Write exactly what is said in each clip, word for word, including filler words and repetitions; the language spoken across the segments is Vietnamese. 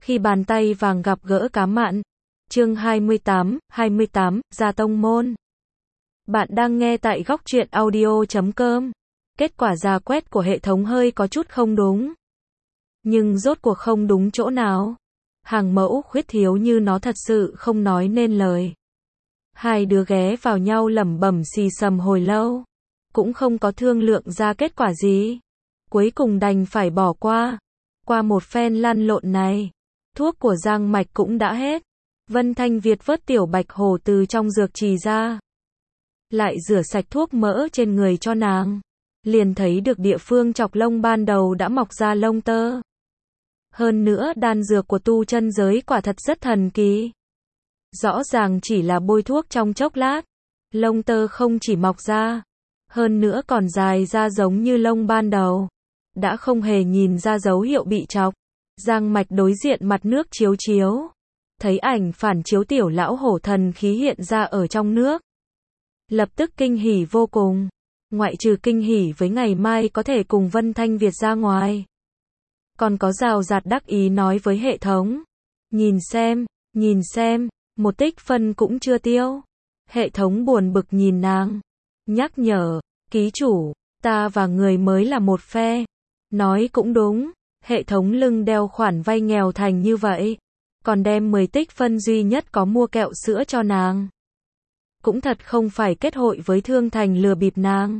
Khi bàn tay vàng gặp gỡ cá mặn. Chương hai mươi tám, hai mươi tám, ra tông môn. Bạn đang nghe tại góc truyện audio chấm com. Kết quả rà quét của hệ thống hơi có chút không đúng. Nhưng rốt cuộc không đúng chỗ nào. Hàng mẫu khuyết thiếu như nó thật sự không nói nên lời. Hai đứa ghé vào nhau lẩm bẩm xì xầm hồi lâu. Cũng không có thương lượng ra kết quả gì. Cuối cùng đành phải bỏ qua. Qua một phen lăn lộn này. Thuốc của Giang Mạch cũng đã hết. Vân Thanh Việt vớt tiểu bạch hổ từ trong dược trì ra. Lại rửa sạch thuốc mỡ trên người cho nàng. Liền thấy được địa phương chọc lông ban đầu đã mọc ra lông tơ. Hơn nữa đan dược của tu chân giới quả thật rất thần kỳ. Rõ ràng chỉ là bôi thuốc trong chốc lát. Lông tơ không chỉ mọc ra. Hơn nữa còn dài ra giống như lông ban đầu. Đã không hề nhìn ra dấu hiệu bị chọc. Giang Mạch đối diện mặt nước chiếu chiếu. Thấy ảnh phản chiếu tiểu lão hổ thần khí hiện ra ở trong nước. Lập tức kinh hỉ vô cùng. Ngoại trừ kinh hỉ với ngày mai có thể cùng Vân Thanh Việt ra ngoài. Còn có rào rạt đắc ý nói với hệ thống. Nhìn xem, nhìn xem, một tích phân cũng chưa tiêu. Hệ thống buồn bực nhìn nàng. Nhắc nhở, ký chủ, ta và người mới là một phe. Nói cũng đúng, hệ thống lưng đeo khoản vay nghèo thành như vậy. Còn đem mười tích phân duy nhất có mua kẹo sữa cho nàng. Cũng thật không phải kết hội với Thương Thành lừa bịp nàng.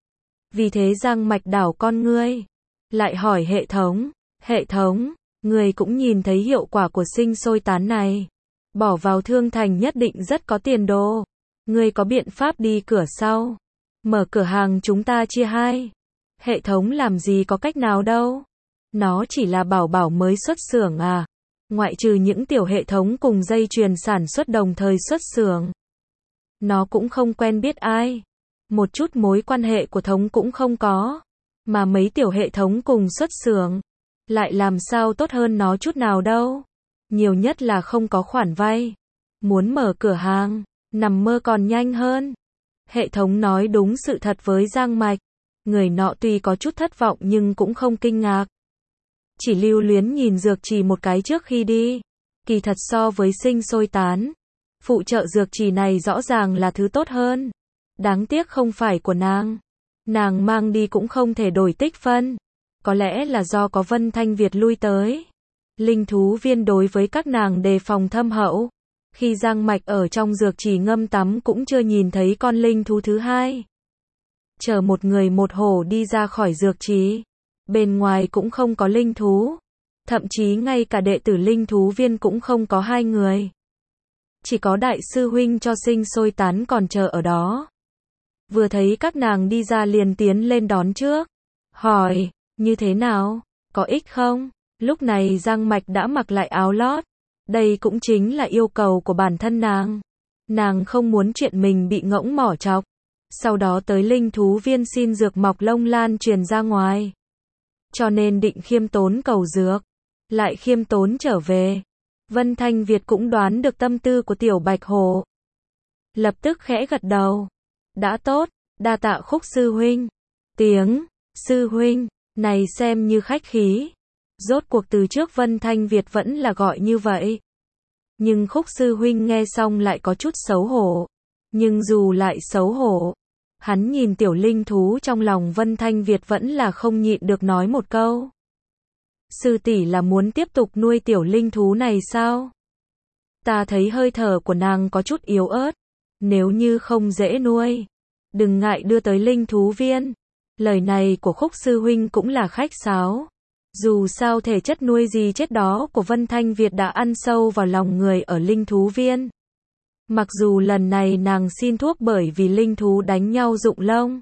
Vì thế Giang Mạch đảo con ngươi. Lại hỏi hệ thống, hệ thống, người cũng nhìn thấy hiệu quả của sinh sôi tán này. Bỏ vào Thương Thành nhất định rất có tiền đồ. Người có biện pháp đi cửa sau. Mở cửa hàng chúng ta chia hai. Hệ thống làm gì có cách nào đâu. Nó chỉ là bảo bảo mới xuất xưởng à. Ngoại trừ những tiểu hệ thống cùng dây chuyền sản xuất đồng thời xuất xưởng. Nó cũng không quen biết ai. Một chút mối quan hệ của thống cũng không có. Mà mấy tiểu hệ thống cùng xuất xưởng. Lại làm sao tốt hơn nó chút nào đâu. Nhiều nhất là không có khoản vay. Muốn mở cửa hàng, nằm mơ còn nhanh hơn. Hệ thống nói đúng sự thật với Giang Mạch. Người nọ tuy có chút thất vọng nhưng cũng không kinh ngạc. Chỉ lưu luyến nhìn dược trì một cái trước khi đi. Kỳ thật so với sinh sôi tán. Phụ trợ dược trì này rõ ràng là thứ tốt hơn. Đáng tiếc không phải của nàng. Nàng mang đi cũng không thể đổi tích phân. Có lẽ là do có Vân Thanh Việt lui tới. Linh thú viên đối với các nàng đề phòng thâm hậu. Khi Giang Mạch ở trong dược trì ngâm tắm cũng chưa nhìn thấy con linh thú thứ hai. Chờ một người một hổ đi ra khỏi dược trì. Bên ngoài cũng không có linh thú. Thậm chí ngay cả đệ tử linh thú viên cũng không có hai người. Chỉ có đại sư huynh cho sinh sôi tán còn chờ ở đó. Vừa thấy các nàng đi ra liền tiến lên đón trước. Hỏi, như thế nào? Có ích không? Lúc này Giang Mạch đã mặc lại áo lót. Đây cũng chính là yêu cầu của bản thân nàng. Nàng không muốn chuyện mình bị ngỗng mỏ chọc. Sau đó tới linh thú viên xin dược mọc lông lan truyền ra ngoài. Cho nên định khiêm tốn cầu dược. Lại khiêm tốn trở về. Vân Thanh Việt cũng đoán được tâm tư của tiểu bạch hổ. Lập tức khẽ gật đầu. Đã tốt, đa tạ Khúc sư huynh. Tiếng, sư huynh, này xem như khách khí. Rốt cuộc từ trước Vân Thanh Việt vẫn là gọi như vậy. Nhưng Khúc sư huynh nghe xong lại có chút xấu hổ. Nhưng dù lại xấu hổ, hắn nhìn tiểu linh thú trong lòng Vân Thanh Việt vẫn là không nhịn được nói một câu. Sư tỷ là muốn tiếp tục nuôi tiểu linh thú này sao? Ta thấy hơi thở của nàng có chút yếu ớt. Nếu như không dễ nuôi, đừng ngại đưa tới linh thú viên. Lời này của Khúc sư huynh cũng là khách sáo. Dù sao thể chất nuôi gì chết đó của Vân Thanh Việt đã ăn sâu vào lòng người ở linh thú viên. Mặc dù lần này nàng xin thuốc bởi vì linh thú đánh nhau rụng lông.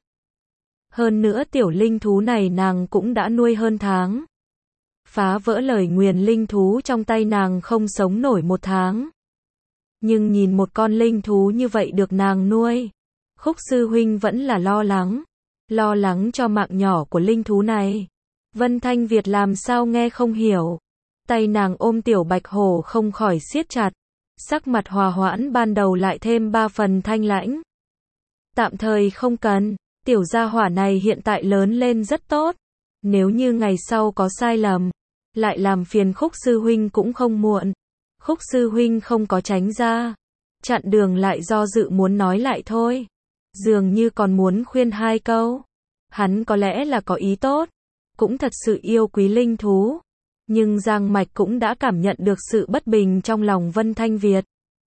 Hơn nữa tiểu linh thú này nàng cũng đã nuôi hơn tháng. Phá vỡ lời nguyền linh thú trong tay nàng không sống nổi một tháng. Nhưng nhìn một con linh thú như vậy được nàng nuôi. Khúc sư huynh vẫn là lo lắng. Lo lắng cho mạng nhỏ của linh thú này. Vân Thanh Việt làm sao nghe không hiểu. Tay nàng ôm tiểu bạch hổ không khỏi siết chặt. Sắc mặt hòa hoãn ban đầu lại thêm ba phần thanh lãnh. Tạm thời không cần. Tiểu gia hỏa này hiện tại lớn lên rất tốt. Nếu như ngày sau có sai lầm, lại làm phiền Khúc sư huynh cũng không muộn. Khúc sư huynh không có tránh ra, chặn đường lại do dự muốn nói lại thôi. Dường như còn muốn khuyên hai câu. Hắn có lẽ là có ý tốt, cũng thật sự yêu quý linh thú. Nhưng Giang Mạch cũng đã cảm nhận được sự bất bình trong lòng Vân Thanh Việt.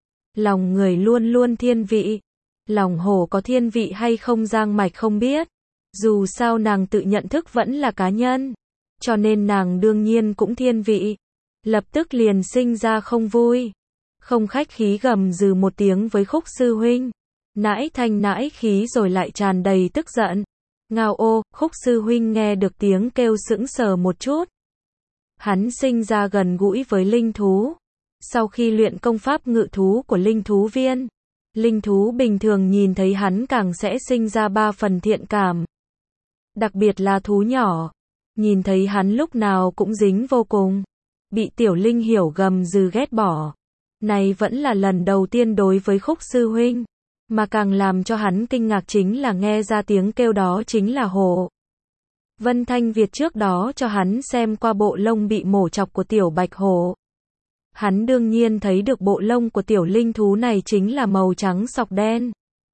Lòng người luôn luôn thiên vị. Lòng hổ có thiên vị hay không Giang Mạch không biết. Dù sao nàng tự nhận thức vẫn là cá nhân. Cho nên nàng đương nhiên cũng thiên vị. Lập tức liền sinh ra không vui. Không khách khí gầm dừ một tiếng với Khúc sư huynh. Nãi thanh nãi khí rồi lại tràn đầy tức giận. Ngao ô, Khúc sư huynh nghe được tiếng kêu sững sờ một chút. Hắn sinh ra gần gũi với linh thú. Sau khi luyện công pháp ngự thú của linh thú viên, linh thú bình thường nhìn thấy hắn càng sẽ sinh ra ba phần thiện cảm. Đặc biệt là thú nhỏ, nhìn thấy hắn lúc nào cũng dính vô cùng. Bị tiểu linh hiểu gầm dừ ghét bỏ. Này vẫn là lần đầu tiên đối với Khúc sư huynh. Mà càng làm cho hắn kinh ngạc chính là nghe ra tiếng kêu đó chính là hổ. Vân Thanh Việt trước đó cho hắn xem qua bộ lông bị mổ chọc của tiểu bạch hổ. Hắn đương nhiên thấy được bộ lông của tiểu linh thú này chính là màu trắng sọc đen.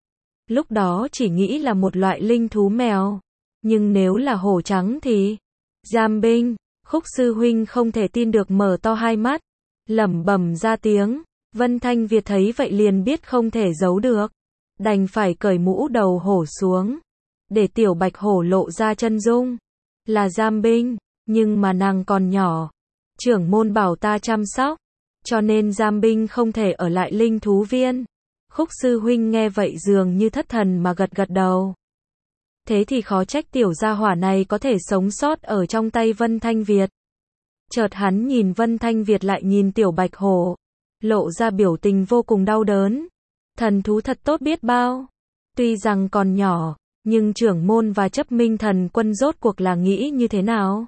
Lúc đó chỉ nghĩ là một loại linh thú mèo. Nhưng nếu là hổ trắng thì... Giam binh, Khúc sư huynh không thể tin được mở to hai mắt. Lẩm bẩm ra tiếng. Vân Thanh Việt thấy vậy liền biết không thể giấu được. Đành phải cởi mũ đầu hổ xuống. Để tiểu bạch hổ lộ ra chân dung. Là Giam binh, nhưng mà nàng còn nhỏ. Trưởng môn bảo ta chăm sóc. Cho nên Giam binh không thể ở lại linh thú viên. Khúc sư huynh nghe vậy dường như thất thần mà gật gật đầu. Thế thì khó trách tiểu gia hỏa này có thể sống sót ở trong tay Vân Thanh Việt. Chợt hắn nhìn Vân Thanh Việt lại nhìn tiểu bạch hổ. Lộ ra biểu tình vô cùng đau đớn. Thần thú thật tốt biết bao. Tuy rằng còn nhỏ, nhưng trưởng môn và chấp minh thần quân rốt cuộc là nghĩ như thế nào?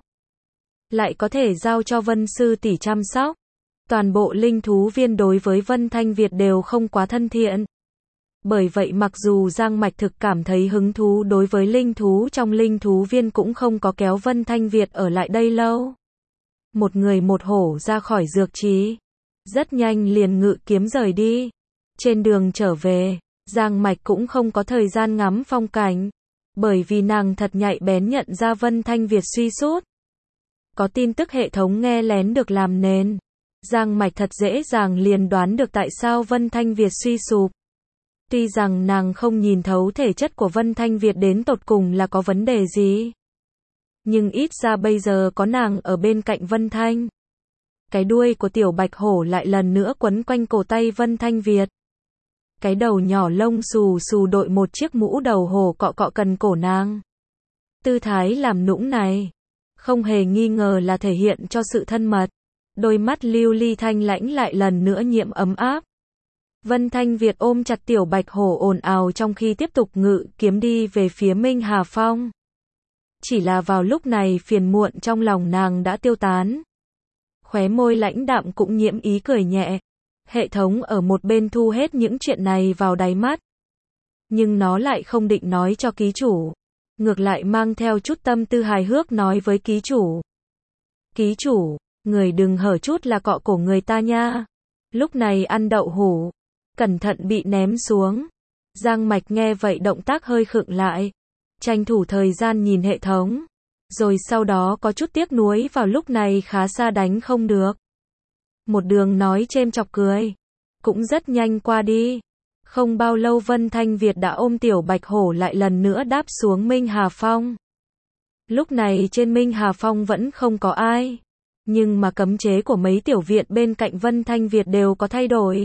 Lại có thể giao cho Vân sư tỷ chăm sóc. Toàn bộ linh thú viên đối với Vân Thanh Việt đều không quá thân thiện. Bởi vậy mặc dù Giang Mạch thực cảm thấy hứng thú đối với linh thú trong linh thú viên cũng không có kéo Vân Thanh Việt ở lại đây lâu. Một người một hổ ra khỏi dược trì. Rất nhanh liền ngự kiếm rời đi. Trên đường trở về, Giang Mạch cũng không có thời gian ngắm phong cảnh. Bởi vì nàng thật nhạy bén nhận ra Vân Thanh Việt suy sút. Có tin tức hệ thống nghe lén được làm nền. Giang Mạch thật dễ dàng liền đoán được tại sao Vân Thanh Việt suy sụp. Tuy rằng nàng không nhìn thấu thể chất của Vân Thanh Việt đến tột cùng là có vấn đề gì. Nhưng ít ra bây giờ có nàng ở bên cạnh Vân Thanh. Cái đuôi của tiểu bạch hổ lại lần nữa quấn quanh cổ tay Vân Thanh Việt. Cái đầu nhỏ lông xù xù đội một chiếc mũ đầu hổ cọ cọ cần cổ nàng. Tư thái làm nũng này, không hề nghi ngờ là thể hiện cho sự thân mật. Đôi mắt lưu ly thanh lãnh lại lần nữa nhiễm ấm áp. Vân Thanh Việt ôm chặt tiểu bạch hổ ồn ào trong khi tiếp tục ngự kiếm đi về phía Minh Hà Phong. Chỉ là vào lúc này phiền muộn trong lòng nàng đã tiêu tán. Khóe môi lãnh đạm cũng nhiễm ý cười nhẹ. Hệ thống ở một bên thu hết những chuyện này vào đáy mắt. Nhưng nó lại không định nói cho ký chủ. Ngược lại mang theo chút tâm tư hài hước nói với ký chủ. Ký chủ, người đừng hở chút là cọ cổ người ta nha. Lúc này ăn đậu hủ. Cẩn thận bị ném xuống. Giang Mạch nghe vậy động tác hơi khựng lại. Tranh thủ thời gian nhìn hệ thống. Rồi sau đó có chút tiếc nuối vào lúc này khá xa đánh không được. Một đường nói chêm chọc cười. Cũng rất nhanh qua đi. Không bao lâu Vân Thanh Việt đã ôm tiểu bạch hổ lại lần nữa đáp xuống Minh Hà Phong. Lúc này trên Minh Hà Phong vẫn không có ai. Nhưng mà cấm chế của mấy tiểu viện bên cạnh Vân Thanh Việt đều có thay đổi.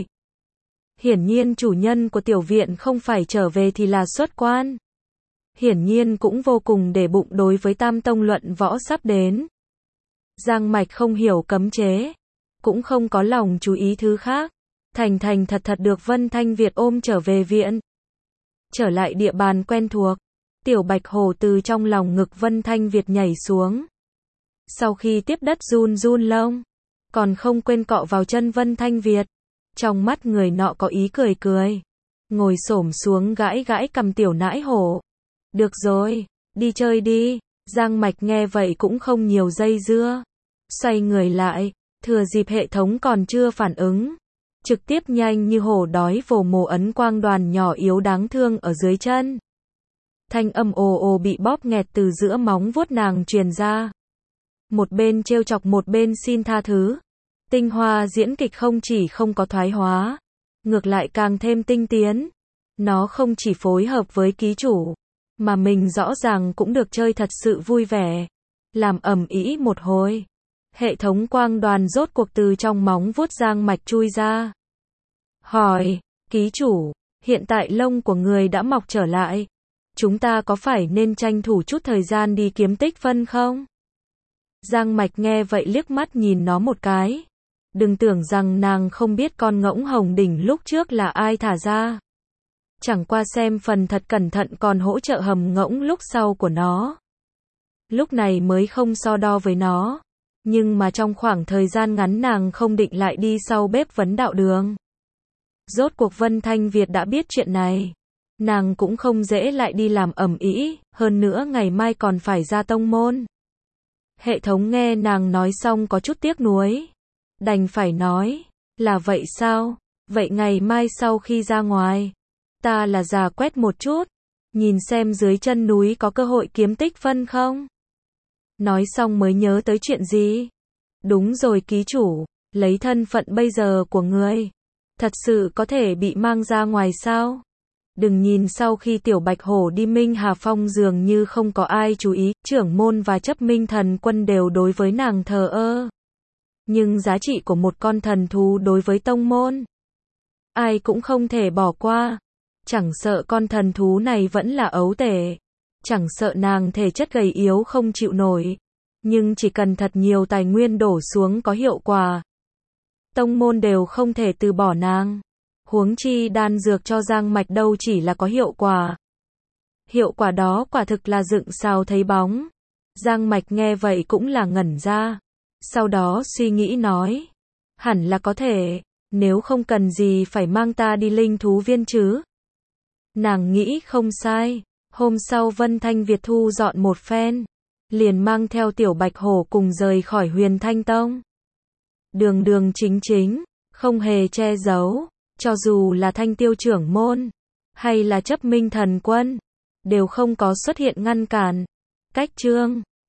Hiển nhiên chủ nhân của tiểu viện không phải trở về thì là xuất quan. Hiển nhiên cũng vô cùng để bụng đối với tam tông luận võ sắp đến. Giang Mạch không hiểu cấm chế. Cũng không có lòng chú ý thứ khác. Thành thành thật thật được Vân Thanh Việt ôm trở về viện. Trở lại địa bàn quen thuộc. Tiểu bạch hổ từ trong lòng ngực Vân Thanh Việt nhảy xuống. Sau khi tiếp đất run run lông. Còn không quên cọ vào chân Vân Thanh Việt. Trong mắt người nọ có ý cười cười. Ngồi xổm xuống gãi gãi cầm tiểu nãi hổ. Được rồi, đi chơi đi. Giang Mạch nghe vậy cũng không nhiều dây dưa. xoay người lại, thừa dịp hệ thống còn chưa phản ứng, trực tiếp nhanh như hổ đói vồ mồ ấn quang đoàn nhỏ yếu đáng thương ở dưới chân. Thanh âm ồ ồ bị bóp nghẹt từ giữa móng vuốt nàng truyền ra. Một bên trêu chọc một bên xin tha thứ. Tinh hoa diễn kịch không chỉ không có thoái hóa, ngược lại càng thêm tinh tiến. Nó không chỉ phối hợp với ký chủ, mà mình rõ ràng cũng được chơi thật sự vui vẻ. Làm ầm ĩ một hồi, hệ thống quang đoàn rốt cuộc từ trong móng vuốt Giang Mạch chui ra. Hỏi, ký chủ, hiện tại lông của người đã mọc trở lại. Chúng ta có phải nên tranh thủ chút thời gian đi kiếm tích phân không? Giang Mạch nghe vậy liếc mắt nhìn nó một cái. Đừng tưởng rằng nàng không biết con ngỗng hồng đỉnh lúc trước là ai thả ra. Chẳng qua xem phần thật cẩn thận còn hỗ trợ hầm ngỗng lúc sau của nó. Lúc này mới không so đo với nó. Nhưng mà trong khoảng thời gian ngắn nàng không định lại đi sau bếp vấn đạo đường. Rốt cuộc Vân Thanh Việt đã biết chuyện này. Nàng cũng không dễ lại đi làm ầm ĩ, hơn nữa ngày mai còn phải ra tông môn. Hệ thống nghe nàng nói xong có chút tiếc nuối. Đành phải nói, là vậy sao? Vậy ngày mai sau khi ra ngoài, ta là già quét một chút, nhìn xem dưới chân núi có cơ hội kiếm tích phân không? Nói xong mới nhớ tới chuyện gì? Đúng rồi ký chủ, lấy thân phận bây giờ của người, thật sự có thể bị mang ra ngoài sao? Đừng nhìn sau khi Tiểu Bạch Hổ đi Minh Hà Phong dường như không có ai chú ý, trưởng môn và chấp minh thần quân đều đối với nàng thờ ơ. Nhưng giá trị của một con thần thú đối với tông môn, ai cũng không thể bỏ qua. Chẳng sợ con thần thú này vẫn là ấu tể, chẳng sợ nàng thể chất gầy yếu không chịu nổi, nhưng chỉ cần thật nhiều tài nguyên đổ xuống có hiệu quả, tông môn đều không thể từ bỏ nàng. Huống chi đan dược cho Giang Mạch đâu chỉ là có hiệu quả. Hiệu quả đó quả thực là dựng sao thấy bóng. Giang Mạch nghe vậy cũng là ngẩn ra. Sau đó suy nghĩ nói, hẳn là có thể, nếu không cần gì phải mang ta đi linh thú viên chứ. Nàng nghĩ không sai. Hôm sau Vân Thanh Việt thu dọn một phen, liền mang theo Tiểu Bạch Hổ cùng rời khỏi Huyền Thanh Tông. Đường đường chính chính, không hề che giấu. Cho dù là Thanh Tiêu trưởng môn, hay là chấp minh thần quân, đều không có xuất hiện ngăn cản. Cách chương